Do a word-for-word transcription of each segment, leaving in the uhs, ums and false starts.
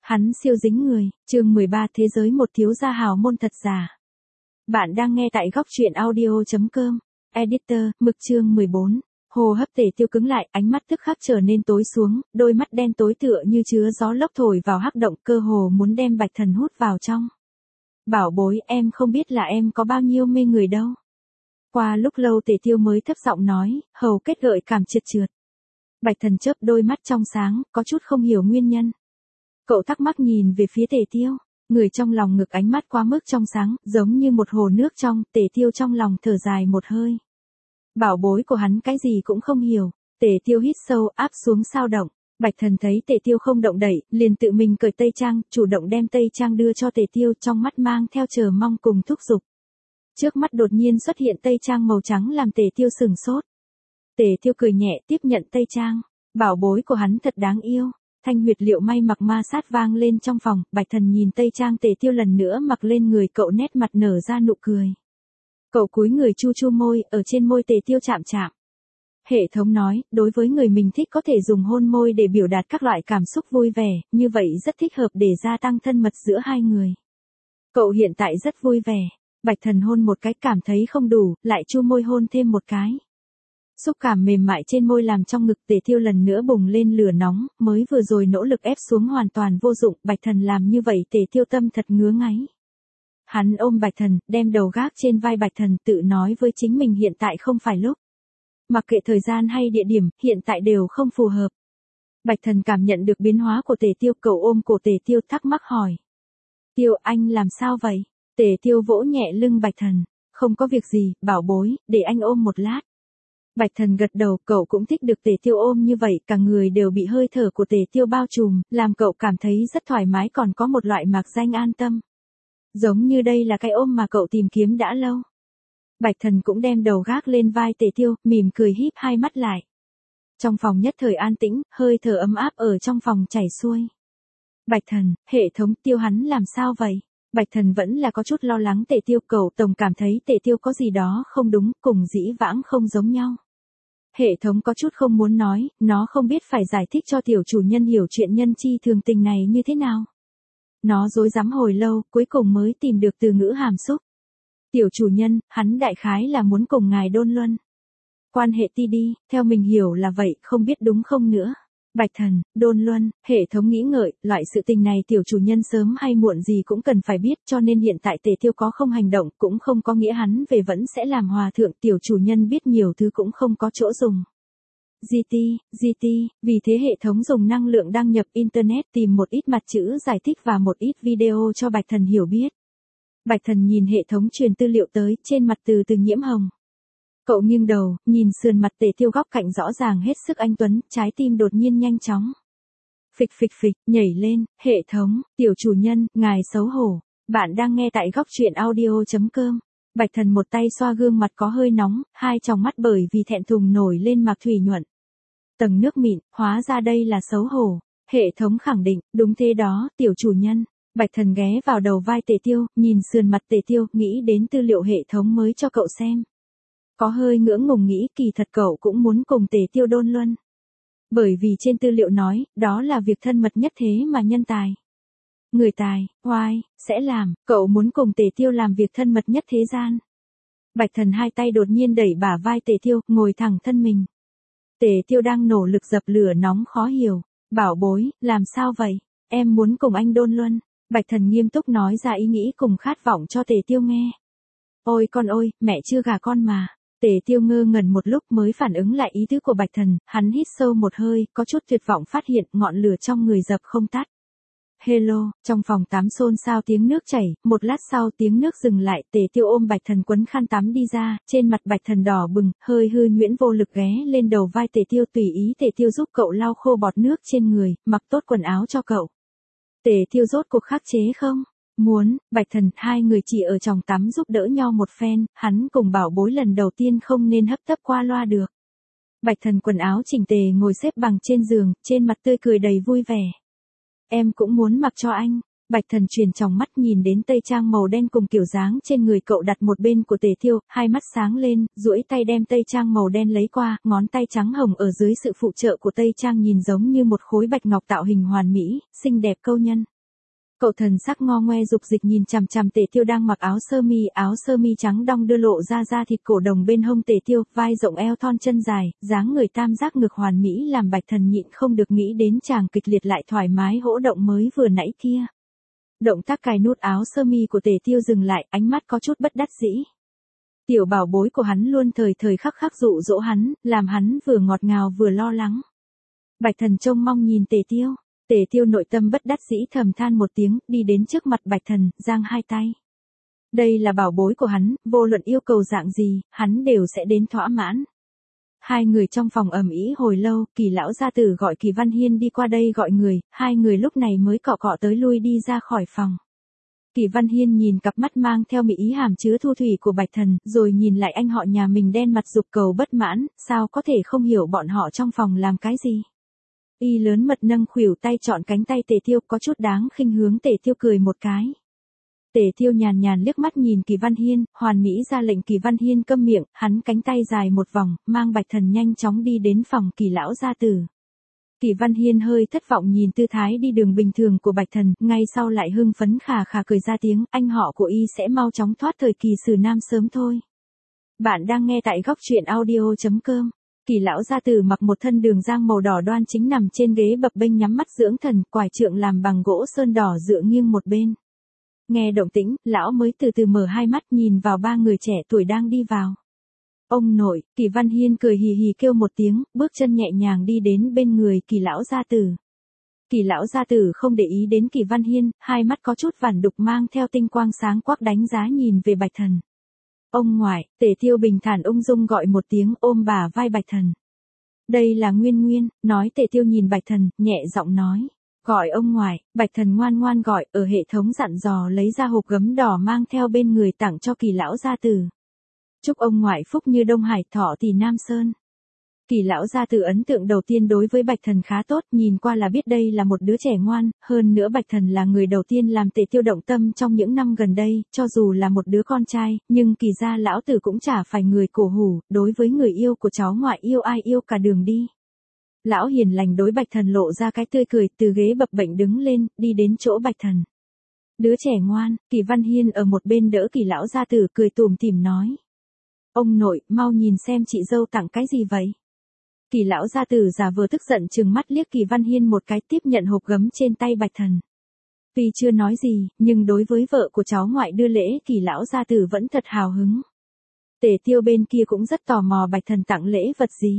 Hắn siêu dính người, chương mười ba Thế giới một thiếu gia hào môn thật giả. Bạn đang nghe tại góc truyện audio.com. Editor, mực chương mười bốn. Hô hấp Tề Tiêu cứng lại, ánh mắt tức khắc trở nên tối xuống, đôi mắt đen tối tựa như chứa gió lốc thổi vào hắc động, cơ hồ muốn đem Bạch Thần hút vào trong. Bảo bối, em không biết là em có bao nhiêu mê người đâu. Qua lúc lâu Tề Tiêu mới thấp giọng nói, hầu kết gợi cảm trượt trượt. Bạch Thần chớp đôi mắt trong sáng, có chút không hiểu nguyên nhân. Cậu thắc mắc nhìn về phía Tề Tiêu, người trong lòng ngực ánh mắt quá mức trong sáng, giống như một hồ nước trong. Tề Tiêu trong lòng thở dài một hơi. Bảo bối của hắn cái gì cũng không hiểu. Tề Tiêu hít sâu, áp xuống sao động. Bạch Thần thấy Tề Tiêu không động đậy, liền tự mình cởi tây trang, chủ động đem tây trang đưa cho Tề Tiêu, trong mắt mang theo chờ mong cùng thúc giục. Trước mắt đột nhiên xuất hiện tây trang màu trắng làm Tề Tiêu sửng sốt. Tề Tiêu cười nhẹ tiếp nhận tây trang. Bảo bối của hắn thật đáng yêu. Thanh huyệt liệu may mặc ma sát vang lên trong phòng, Bạch Thần nhìn tây trang Tề Tiêu lần nữa mặc lên người cậu, nét mặt nở ra nụ cười. Cậu cúi người chu chu môi, ở trên môi Tề Tiêu chạm chạm. Hệ thống nói, đối với người mình thích có thể dùng hôn môi để biểu đạt các loại cảm xúc vui vẻ, như vậy rất thích hợp để gia tăng thân mật giữa hai người. Cậu hiện tại rất vui vẻ. Bạch Thần hôn một cái cảm thấy không đủ, lại chu môi hôn thêm một cái. Xúc cảm mềm mại trên môi làm trong ngực Tề Tiêu lần nữa bùng lên lửa nóng, mới vừa rồi nỗ lực ép xuống hoàn toàn vô dụng, Bạch Thần làm như vậy Tề Tiêu tâm thật ngứa ngáy. Hắn ôm Bạch Thần, đem đầu gác trên vai Bạch Thần, tự nói với chính mình hiện tại không phải lúc. Mặc kệ thời gian hay địa điểm, hiện tại đều không phù hợp. Bạch Thần cảm nhận được biến hóa của Tề Tiêu, cậu ôm cổ Tề Tiêu thắc mắc hỏi. Tiêu, anh làm sao vậy? Tề Tiêu vỗ nhẹ lưng Bạch Thần. Không có việc gì, bảo bối, để anh ôm một lát. Bạch Thần gật đầu, cậu cũng thích được Tề Tiêu ôm như vậy, cả người đều bị hơi thở của Tề Tiêu bao trùm, làm cậu cảm thấy rất thoải mái, còn có một loại mạc danh an tâm. Giống như đây là cái ôm mà cậu tìm kiếm đã lâu. Bạch Thần cũng đem đầu gác lên vai Tề Tiêu, mỉm cười híp hai mắt lại. Trong phòng nhất thời an tĩnh, hơi thở ấm áp ở trong phòng chảy xuôi. Bạch Thần, hệ thống Tiêu hắn làm sao vậy? Bạch Thần vẫn là có chút lo lắng Tề Tiêu, cậu tổng cảm thấy Tề Tiêu có gì đó không đúng, cùng dĩ vãng không giống nhau. Hệ thống có chút không muốn nói, nó không biết phải giải thích cho tiểu chủ nhân hiểu chuyện nhân chi thường tình này như thế nào. Nó rối rắm hồi lâu, cuối cùng mới tìm được từ ngữ hàm xúc. Tiểu chủ nhân, hắn đại khái là muốn cùng ngài đôn luân. Quan hệ ti đi, theo mình hiểu là vậy, không biết đúng không nữa. Bạch Thần, đôn luân, hệ thống nghĩ ngợi, loại sự tình này tiểu chủ nhân sớm hay muộn gì cũng cần phải biết, cho nên hiện tại Tề Tiêu có không hành động, cũng không có nghĩa hắn về vẫn sẽ làm hòa thượng, tiểu chủ nhân biết nhiều thứ cũng không có chỗ dùng. giê tê, giê tê, vì thế hệ thống dùng năng lượng đăng nhập Internet tìm một ít mặt chữ giải thích và một ít video cho Bạch Thần hiểu biết. Bạch Thần nhìn hệ thống truyền tư liệu tới, trên mặt từ từ nhiễm hồng. Cậu nghiêng đầu, nhìn sườn mặt Tề Tiêu góc cạnh rõ ràng hết sức anh tuấn, trái tim đột nhiên nhanh chóng. Phịch phịch phịch, nhảy lên, hệ thống, tiểu chủ nhân, ngài xấu hổ. Bạn đang nghe tại góc truyện audio.com. Bạch Thần một tay xoa gương mặt có hơi nóng, hai tròng mắt bởi vì thẹn thùng nổi lên mạc thủy nhuận. Tầng nước mịn, hóa ra đây là xấu hổ. Hệ thống khẳng định, đúng thế đó, tiểu chủ nhân. Bạch Thần ghé vào đầu vai Tề Tiêu, nhìn sườn mặt Tề Tiêu, nghĩ đến tư liệu hệ thống mới cho cậu xem. Có hơi ngưỡng ngùng nghĩ kỳ thật cậu cũng muốn cùng Tề Tiêu đôn luân. Bởi vì trên tư liệu nói, đó là việc thân mật nhất thế mà nhân tài. Người tài, oai, sẽ làm, cậu muốn cùng Tề Tiêu làm việc thân mật nhất thế gian. Bạch Thần hai tay đột nhiên đẩy bả vai Tề Tiêu, ngồi thẳng thân mình. Tề Tiêu đang nỗ lực dập lửa nóng khó hiểu. Bảo bối, làm sao vậy? Em muốn cùng anh đôn luân. Bạch Thần nghiêm túc nói ra ý nghĩ cùng khát vọng cho Tề Tiêu nghe. Ôi con ôi, mẹ chưa gả con mà. Tề Tiêu ngơ ngẩn một lúc mới phản ứng lại ý tứ của Bạch Thần, hắn hít sâu một hơi, có chút tuyệt vọng phát hiện ngọn lửa trong người dập không tắt. Hello, trong phòng tắm xôn xao tiếng nước chảy, một lát sau tiếng nước dừng lại, Tề Tiêu ôm Bạch Thần quấn khăn tắm đi ra, trên mặt Bạch Thần đỏ bừng, hơi hư nhuyễn vô lực ghé lên đầu vai Tề Tiêu, tùy ý Tề Tiêu giúp cậu lau khô bọt nước trên người, mặc tốt quần áo cho cậu. Tề Tiêu rốt cuộc khắc chế không? Muốn. Bạch Thần, hai người chỉ ở trong tắm giúp đỡ nhau một phen, hắn cùng bảo bối lần đầu tiên không nên hấp tấp qua loa được. Bạch Thần quần áo chỉnh tề ngồi xếp bằng trên giường, trên mặt tươi cười đầy vui vẻ. Em cũng muốn mặc cho anh. Bạch Thần truyền tròng mắt nhìn đến tây trang màu đen cùng kiểu dáng trên người cậu đặt một bên của Tề Tiêu, hai mắt sáng lên, duỗi tay đem tây trang màu đen lấy qua, ngón tay trắng hồng ở dưới sự phụ trợ của tây trang nhìn giống như một khối bạch ngọc tạo hình hoàn mỹ, xinh đẹp câu nhân. Cậu thần sắc ngo ngoe dục dịch nhìn chằm chằm Tề Tiêu đang mặc áo sơ mi, áo sơ mi trắng đong đưa lộ ra da thịt cổ đồng bên hông Tề Tiêu, vai rộng eo thon chân dài, dáng người tam giác ngực hoàn mỹ làm Bạch Thần nhịn không được nghĩ đến chàng kịch liệt lại thoải mái hỗ động mới vừa nãy kia. Động tác cài nút áo sơ mi của Tề Tiêu dừng lại, ánh mắt có chút bất đắc dĩ. Tiểu bảo bối của hắn luôn thời thời khắc khắc dụ dỗ hắn, làm hắn vừa ngọt ngào vừa lo lắng. Bạch Thần trông mong nhìn Tề Tiêu. Tề Tiêu nội tâm bất đắc dĩ thầm than một tiếng, đi đến trước mặt Bạch Thần, giang hai tay. Đây là bảo bối của hắn, vô luận yêu cầu dạng gì, hắn đều sẽ đến thỏa mãn. Hai người trong phòng ầm ĩ hồi lâu, Kỳ lão gia tử gọi Kỳ Văn Hiên đi qua đây gọi người, hai người lúc này mới cọ cọ tới lui đi ra khỏi phòng. Kỳ Văn Hiên nhìn cặp mắt mang theo mỹ ý hàm chứa thu thủy của Bạch Thần, rồi nhìn lại anh họ nhà mình đen mặt dục cầu bất mãn, sao có thể không hiểu bọn họ trong phòng làm cái gì. Y lớn mật nâng khuỷu tay chọn cánh tay Tề Tiêu, có chút đáng khinh hướng Tề Tiêu cười một cái. Tề Tiêu nhàn nhàn liếc mắt nhìn Kỳ Văn Hiên, hoàn mỹ ra lệnh Kỳ Văn Hiên câm miệng, hắn cánh tay dài một vòng, mang Bạch Thần nhanh chóng đi đến phòng Kỳ lão gia tử. Kỳ Văn Hiên hơi thất vọng nhìn tư thái đi đường bình thường của Bạch Thần, ngay sau lại hưng phấn khà khà cười ra tiếng, anh họ của y sẽ mau chóng thoát thời kỳ xử nam sớm thôi. Bạn đang nghe tại góc truyện audio chấm com. Kỳ lão gia tử mặc một thân đường giang màu đỏ đoan chính nằm trên ghế bập bênh nhắm mắt dưỡng thần, quải trượng làm bằng gỗ sơn đỏ dựa nghiêng một bên. Nghe động tĩnh, lão mới từ từ mở hai mắt nhìn vào ba người trẻ tuổi đang đi vào. Ông nội, Kỳ Văn Hiên cười hì hì kêu một tiếng, bước chân nhẹ nhàng đi đến bên người Kỳ lão gia tử. Kỳ lão gia tử không để ý đến Kỳ Văn Hiên, hai mắt có chút vằn đục mang theo tinh quang sáng quắc đánh giá nhìn về Bạch Thần. Ông ngoại, Tề Tiêu bình thản ung dung gọi một tiếng ôm bả vai Bạch Thần. Đây là Nguyên Nguyên, nói Tề Tiêu nhìn Bạch Thần, nhẹ giọng nói. Gọi ông ngoại, Bạch Thần ngoan ngoan gọi, ở hệ thống dặn dò lấy ra hộp gấm đỏ mang theo bên người tặng cho Kỳ lão gia tử. Chúc ông ngoại phúc như Đông Hải, thọ tỷ Nam Sơn. Kỳ lão gia tử ấn tượng đầu tiên đối với Bạch Thần khá tốt, nhìn qua là biết đây là một đứa trẻ ngoan, hơn nữa Bạch Thần là người đầu tiên làm Tề Tiêu động tâm trong những năm gần đây, cho dù là một đứa con trai, nhưng Kỳ gia lão tử cũng chả phải người cổ hủ, đối với người yêu của cháu ngoại yêu ai yêu cả đường đi. Lão hiền lành đối Bạch Thần lộ ra cái tươi cười, từ ghế bập bệnh đứng lên, đi đến chỗ Bạch Thần. Đứa trẻ ngoan, Kỳ Văn Hiên ở một bên đỡ Kỳ lão gia tử cười tủm tỉm nói. Ông nội, mau nhìn xem chị dâu tặng cái gì vậy? Kỳ lão gia tử già vừa tức giận trừng mắt liếc Kỳ Văn Hiên một cái tiếp nhận hộp gấm trên tay Bạch Thần. Tuy chưa nói gì, nhưng đối với vợ của cháu ngoại đưa lễ Kỳ lão gia tử vẫn thật hào hứng. Tề Tiêu bên kia cũng rất tò mò Bạch Thần tặng lễ vật gì.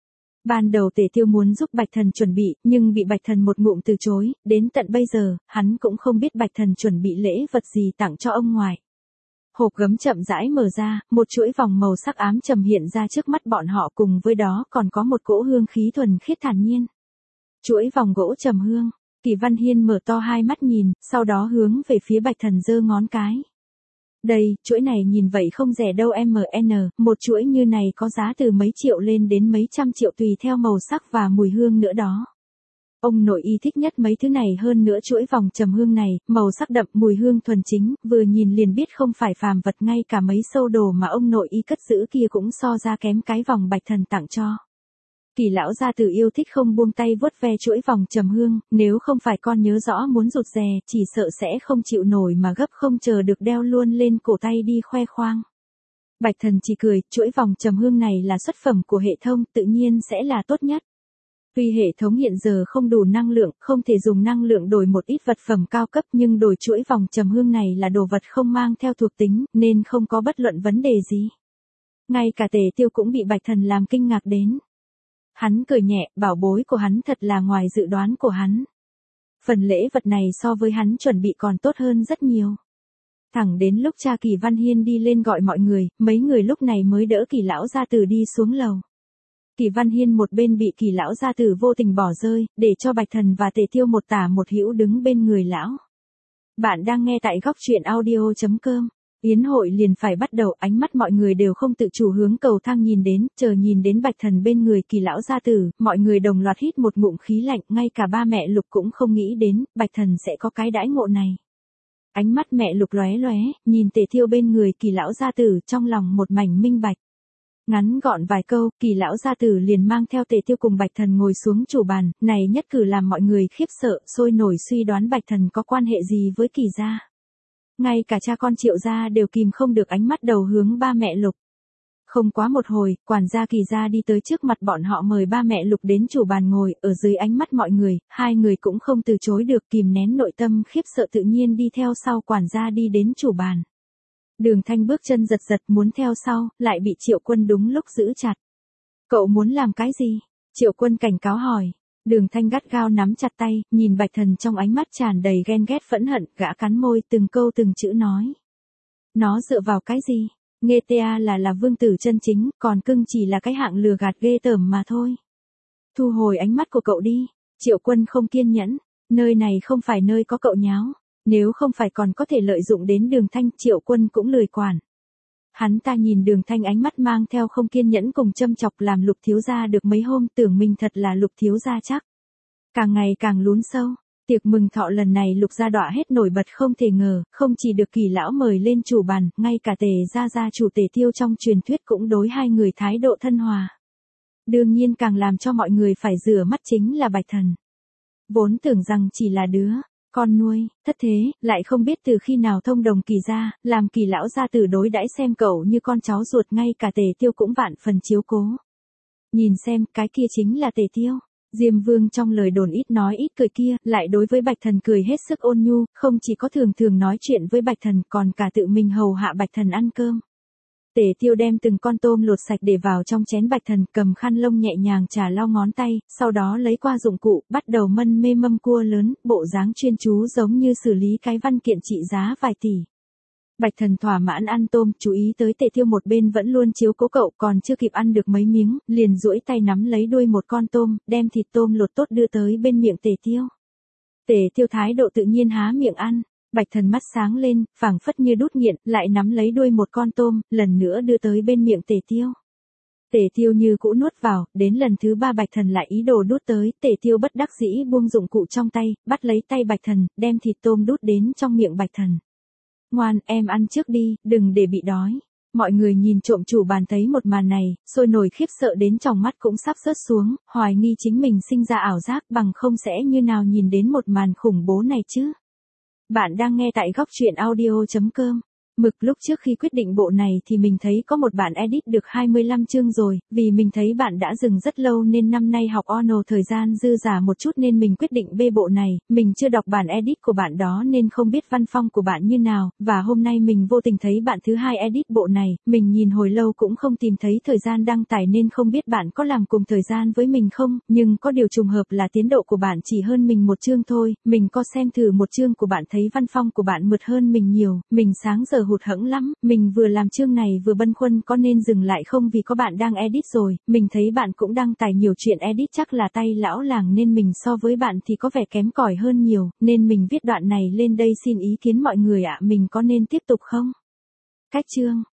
Ban đầu Tề Tiêu muốn giúp Bạch Thần chuẩn bị, nhưng bị Bạch Thần một ngụm từ chối, đến tận bây giờ, hắn cũng không biết Bạch Thần chuẩn bị lễ vật gì tặng cho ông ngoại. Hộp gấm chậm rãi mở ra, một chuỗi vòng màu sắc ám trầm hiện ra trước mắt bọn họ, cùng với đó còn có một cỗ hương khí thuần khiết thản nhiên. Chuỗi vòng gỗ trầm hương, Kỳ Văn Hiên mở to hai mắt nhìn, sau đó hướng về phía Bạch Thần giơ ngón cái. Đây, chuỗi này nhìn vậy không rẻ đâu em en, một chuỗi như này có giá từ mấy triệu lên đến mấy trăm triệu tùy theo màu sắc và mùi hương nữa đó. Ông nội y thích nhất mấy thứ này hơn nữa, chuỗi vòng trầm hương này, màu sắc đậm, mùi hương thuần chính, vừa nhìn liền biết không phải phàm vật, ngay cả mấy sâu đồ mà ông nội y cất giữ kia cũng so ra kém cái vòng Bạch Thần tặng cho. Kỳ lão gia tử yêu thích không buông tay vuốt ve chuỗi vòng trầm hương, nếu không phải con nhớ rõ muốn rụt rè, chỉ sợ sẽ không chịu nổi mà gấp không chờ được đeo luôn lên cổ tay đi khoe khoang. Bạch Thần chỉ cười, chuỗi vòng trầm hương này là xuất phẩm của hệ thống, tự nhiên sẽ là tốt nhất. Tuy hệ thống hiện giờ không đủ năng lượng, không thể dùng năng lượng đổi một ít vật phẩm cao cấp, nhưng đổi chuỗi vòng trầm hương này là đồ vật không mang theo thuộc tính, nên không có bất luận vấn đề gì. Ngay cả Tề Tiêu cũng bị Bạch Thần làm kinh ngạc đến. Hắn cười nhẹ, bảo bối của hắn thật là ngoài dự đoán của hắn. Phần lễ vật này so với hắn chuẩn bị còn tốt hơn rất nhiều. Thẳng đến lúc cha Kỳ Văn Hiên đi lên gọi mọi người, mấy người lúc này mới đỡ Kỳ lão gia tử đi xuống lầu. Kỳ Văn Hiên một bên bị Kỳ lão gia tử vô tình bỏ rơi, để cho Bạch Thần và Tề Tiêu một tả một hữu đứng bên người lão. Bạn đang nghe tại góc truyện audio chấm com. Yến hội liền phải bắt đầu, ánh mắt mọi người đều không tự chủ hướng cầu thang nhìn đến, chờ nhìn đến Bạch Thần bên người Kỳ lão gia tử, mọi người đồng loạt hít một ngụm khí lạnh, ngay cả ba mẹ Lục cũng không nghĩ đến, Bạch Thần sẽ có cái đãi ngộ này. Ánh mắt mẹ Lục lóe lóe, nhìn Tề Tiêu bên người Kỳ lão gia tử, trong lòng một mảnh minh bạch. Ngắn gọn vài câu, Kỳ lão gia tử liền mang theo Tề Tiêu cùng Bạch Thần ngồi xuống chủ bàn, này nhất cử làm mọi người khiếp sợ, sôi nổi suy đoán Bạch Thần có quan hệ gì với Kỳ gia. Ngay cả cha con Triệu gia đều kìm không được ánh mắt đầu hướng ba mẹ Lục. Không quá một hồi, quản gia Kỳ gia đi tới trước mặt bọn họ mời ba mẹ Lục đến chủ bàn ngồi, ở dưới ánh mắt mọi người, hai người cũng không từ chối được, kìm nén nội tâm khiếp sợ tự nhiên đi theo sau quản gia đi đến chủ bàn. Đường Thanh bước chân giật giật muốn theo sau, lại bị Triệu Quân đúng lúc giữ chặt. Cậu muốn làm cái gì? Triệu Quân cảnh cáo hỏi. Đường Thanh gắt gao nắm chặt tay, nhìn Bạch Thần trong ánh mắt tràn đầy ghen ghét phẫn hận, gã cắn môi từng câu từng chữ nói. Nó dựa vào cái gì? Nghe ta là là vương tử chân chính, còn cưng chỉ là cái hạng lừa gạt ghê tởm mà thôi. Thu hồi ánh mắt của cậu đi. Triệu Quân không kiên nhẫn. Nơi này không phải nơi có cậu nháo. Nếu không phải còn có thể lợi dụng đến Đường Thanh, Triệu Quân cũng lười quản. Hắn ta nhìn Đường Thanh ánh mắt mang theo không kiên nhẫn cùng châm chọc làm Lục thiếu gia được mấy hôm tưởng mình thật là Lục thiếu gia chắc. Càng ngày càng lún sâu. Tiệc mừng thọ lần này Lục gia đọa hết nổi bật không thể ngờ, không chỉ được Kỳ lão mời lên chủ bàn, ngay cả Tề gia gia chủ Tề Tiêu trong truyền thuyết cũng đối hai người thái độ thân hòa. Đương nhiên càng làm cho mọi người phải rửa mắt chính là Bạch Thần. Vốn tưởng rằng chỉ là đứa con nuôi, thất thế, lại không biết từ khi nào thông đồng Kỳ gia, làm Kỳ lão gia tử đối đãi xem cậu như con cháu ruột, ngay cả Tề Tiêu cũng vạn phần chiếu cố. Nhìn xem, cái kia chính là Tề Tiêu. Diêm Vương trong lời đồn ít nói ít cười kia, lại đối với Bạch Thần cười hết sức ôn nhu, không chỉ có thường thường nói chuyện với Bạch Thần, còn cả tự mình hầu hạ Bạch Thần ăn cơm. Tề Tiêu đem từng con tôm lột sạch để vào trong chén Bạch Thần, cầm khăn lông nhẹ nhàng chà lau ngón tay, sau đó lấy qua dụng cụ, bắt đầu mân mê mâm cua lớn, bộ dáng chuyên chú giống như xử lý cái văn kiện trị giá vài tỷ. Bạch Thần thỏa mãn ăn tôm, chú ý tới Tề Tiêu một bên vẫn luôn chiếu cố cậu, còn chưa kịp ăn được mấy miếng, liền duỗi tay nắm lấy đuôi một con tôm, đem thịt tôm lột tốt đưa tới bên miệng Tề Tiêu. Tề Tiêu thái độ tự nhiên há miệng ăn. Bạch Thần mắt sáng lên, phảng phất như đút nghiện, lại nắm lấy đuôi một con tôm, lần nữa đưa tới bên miệng Tề Tiêu. Tề Tiêu như cũ nuốt vào, đến lần thứ ba Bạch Thần lại ý đồ đút tới, Tề Tiêu bất đắc dĩ buông dụng cụ trong tay, bắt lấy tay Bạch Thần, đem thịt tôm đút đến trong miệng Bạch Thần. Ngoan, em ăn trước đi, đừng để bị đói. Mọi người nhìn trộm chủ bàn thấy một màn này, sôi nổi khiếp sợ đến tròng mắt cũng sắp rớt xuống, hoài nghi chính mình sinh ra ảo giác, bằng không sẽ như nào nhìn đến một màn khủng bố này chứ. Bạn đang nghe tại góc truyện audio chấm com. Mực lúc trước khi quyết định bộ này thì mình thấy có một bạn edit được hai mươi lăm chương rồi, vì mình thấy bạn đã dừng rất lâu nên năm nay học Ono thời gian dư giả một chút nên mình quyết định bê bộ này, mình chưa đọc bản edit của bạn đó nên không biết văn phong của bạn như nào, và hôm nay mình vô tình thấy bạn thứ hai edit bộ này, mình nhìn hồi lâu cũng không tìm thấy thời gian đăng tải nên không biết bạn có làm cùng thời gian với mình không, nhưng có điều trùng hợp là tiến độ của bạn chỉ hơn mình một chương thôi, mình có xem thử một chương của bạn thấy văn phong của bạn mượt hơn mình nhiều, mình sáng giờ hụt hẫng lắm, mình vừa làm chương này vừa băn khoăn có nên dừng lại không vì có bạn đang edit rồi, mình thấy bạn cũng đăng tải nhiều chuyện edit chắc là tay lão làng nên mình so với bạn thì có vẻ kém cỏi hơn nhiều, nên mình viết đoạn này lên đây xin ý kiến mọi người ạ, mình có nên tiếp tục không? Cách chương